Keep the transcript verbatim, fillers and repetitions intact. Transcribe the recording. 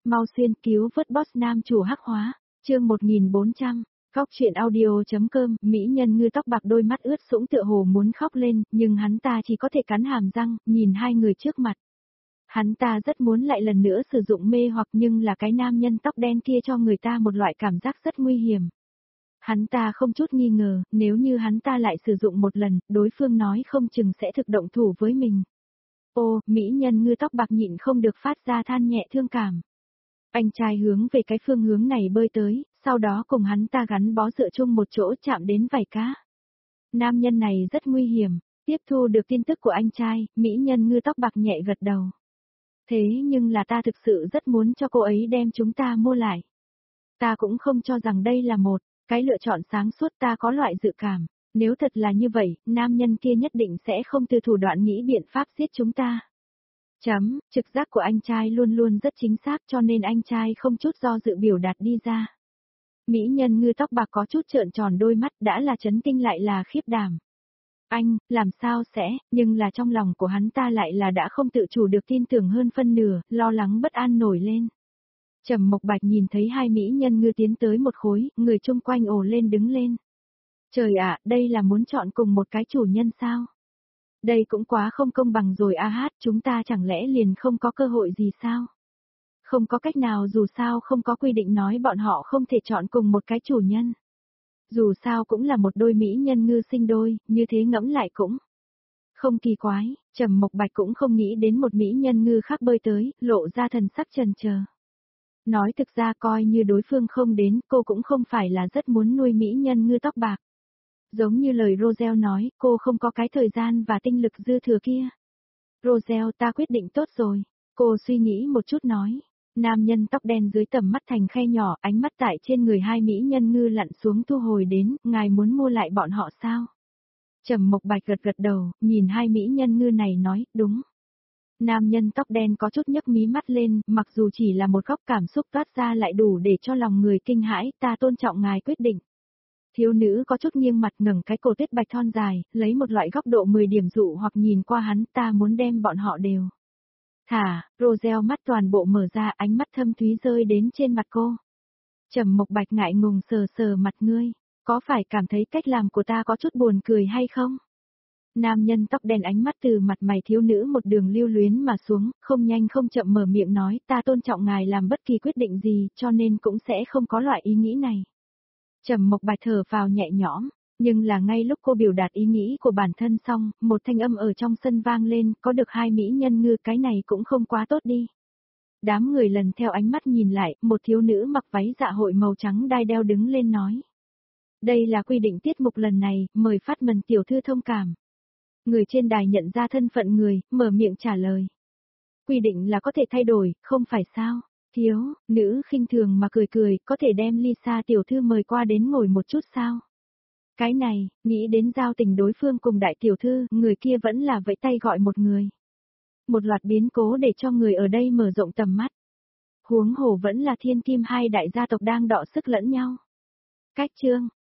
Mau xuyên cứu vớt boss nam chủ hắc hóa, chương một nghìn bốn trăm, Góc truyện audio.com, mỹ nhân ngư tóc bạc đôi mắt ướt sũng tựa hồ muốn khóc lên, nhưng hắn ta chỉ có thể cắn hàm răng, nhìn hai người trước mặt. Hắn ta rất muốn lại lần nữa sử dụng mê hoặc nhưng là cái nam nhân tóc đen kia cho người ta một loại cảm giác rất nguy hiểm. Hắn ta không chút nghi ngờ, nếu như hắn ta lại sử dụng một lần, đối phương nói không chừng sẽ thực động thủ với mình. Ô, mỹ nhân ngư tóc bạc nhịn không được phát ra than nhẹ thương cảm. Anh trai hướng về cái phương hướng này bơi tới, sau đó cùng hắn ta gắn bó dựa chung một chỗ chạm đến vảy cá. Nam nhân này rất nguy hiểm, tiếp thu được tin tức của anh trai, mỹ nhân ngư tóc bạc nhẹ gật đầu. Thế nhưng là ta thực sự rất muốn cho cô ấy đem chúng ta mua lại. Ta cũng không cho rằng đây là một cái lựa chọn sáng suốt, ta có loại dự cảm. Nếu thật là như vậy, nam nhân kia nhất định sẽ không từ thủ đoạn nghĩ biện pháp giết chúng ta. Chấm, trực giác của anh trai luôn luôn rất chính xác cho nên anh trai không chút do dự biểu đạt đi ra. Mỹ nhân ngư tóc bạc có chút trợn tròn đôi mắt, đã là chấn kinh lại là khiếp đảm. Anh, làm sao sẽ, nhưng là trong lòng của hắn ta lại là đã không tự chủ được tin tưởng hơn phân nửa, lo lắng bất an nổi lên. Trầm Mộc Bạch nhìn thấy hai mỹ nhân ngư tiến tới một khối, người chung quanh ồ lên đứng lên. Trời ạ, đây là muốn chọn cùng một cái chủ nhân sao? Đây cũng quá không công bằng rồi a hát, chúng ta chẳng lẽ liền không có cơ hội gì sao? Không có cách nào, dù sao không có quy định nói bọn họ không thể chọn cùng một cái chủ nhân. Dù sao cũng là một đôi mỹ nhân ngư sinh đôi, như thế ngẫm lại cũng không kỳ quái. Trầm Mộc Bạch cũng không nghĩ đến một mỹ nhân ngư khác bơi tới, lộ ra thần sắc chần chờ. Nói thực ra coi như đối phương không đến, cô cũng không phải là rất muốn nuôi mỹ nhân ngư tóc bạc. Giống như lời Roselle nói, cô không có cái thời gian và tinh lực dư thừa kia. Roselle, ta quyết định tốt rồi. Cô suy nghĩ một chút nói. Nam nhân tóc đen dưới tầm mắt thành khe nhỏ, ánh mắt tại trên người hai mỹ nhân ngư lặn xuống thu hồi đến, ngài muốn mua lại bọn họ sao? Trầm Mộc Bạch gật gật đầu, nhìn hai mỹ nhân ngư này nói, đúng. Nam nhân tóc đen có chút nhấc mí mắt lên, mặc dù chỉ là một góc cảm xúc toát ra lại đủ để cho lòng người kinh hãi, ta tôn trọng ngài quyết định. Thiếu nữ có chút nghiêng mặt ngẩng cái cổ tuyết bạch thon dài, lấy một loại góc độ mười điểm dụ hoặc nhìn qua hắn, ta muốn đem bọn họ đều. Thả, Roselle mắt toàn bộ mở ra, ánh mắt thâm thúy rơi đến trên mặt cô. Trầm Mộc Bạch ngại ngùng sờ sờ mặt ngươi, có phải cảm thấy cách làm của ta có chút buồn cười hay không? Nam nhân tóc đen ánh mắt từ mặt mày thiếu nữ một đường lưu luyến mà xuống, không nhanh không chậm mở miệng nói, ta tôn trọng ngài làm bất kỳ quyết định gì, cho nên cũng sẽ không có loại ý nghĩ này. Trầm Mộc Bạch thở vào nhẹ nhõm, nhưng là ngay lúc cô biểu đạt ý nghĩ của bản thân xong, một thanh âm ở trong sân vang lên, có được hai mỹ nhân ngư cái này cũng không quá tốt đi. Đám người lần theo ánh mắt nhìn lại, một thiếu nữ mặc váy dạ hội màu trắng đai đeo đứng lên nói. Đây là quy định tiết mục lần này, mời phát mần tiểu thư thông cảm. Người trên đài nhận ra thân phận người, mở miệng trả lời. Quy định là có thể thay đổi, không phải sao? Thiếu, nữ khinh thường mà cười cười, có thể đem Lisa tiểu thư mời qua đến ngồi một chút sao? Cái này, nghĩ đến giao tình đối phương cùng đại tiểu thư, người kia vẫn là vẫy tay gọi một người. Một loạt biến cố để cho người ở đây mở rộng tầm mắt. Huống hồ vẫn là thiên kim hai đại gia tộc đang đọ sức lẫn nhau. Cách chương,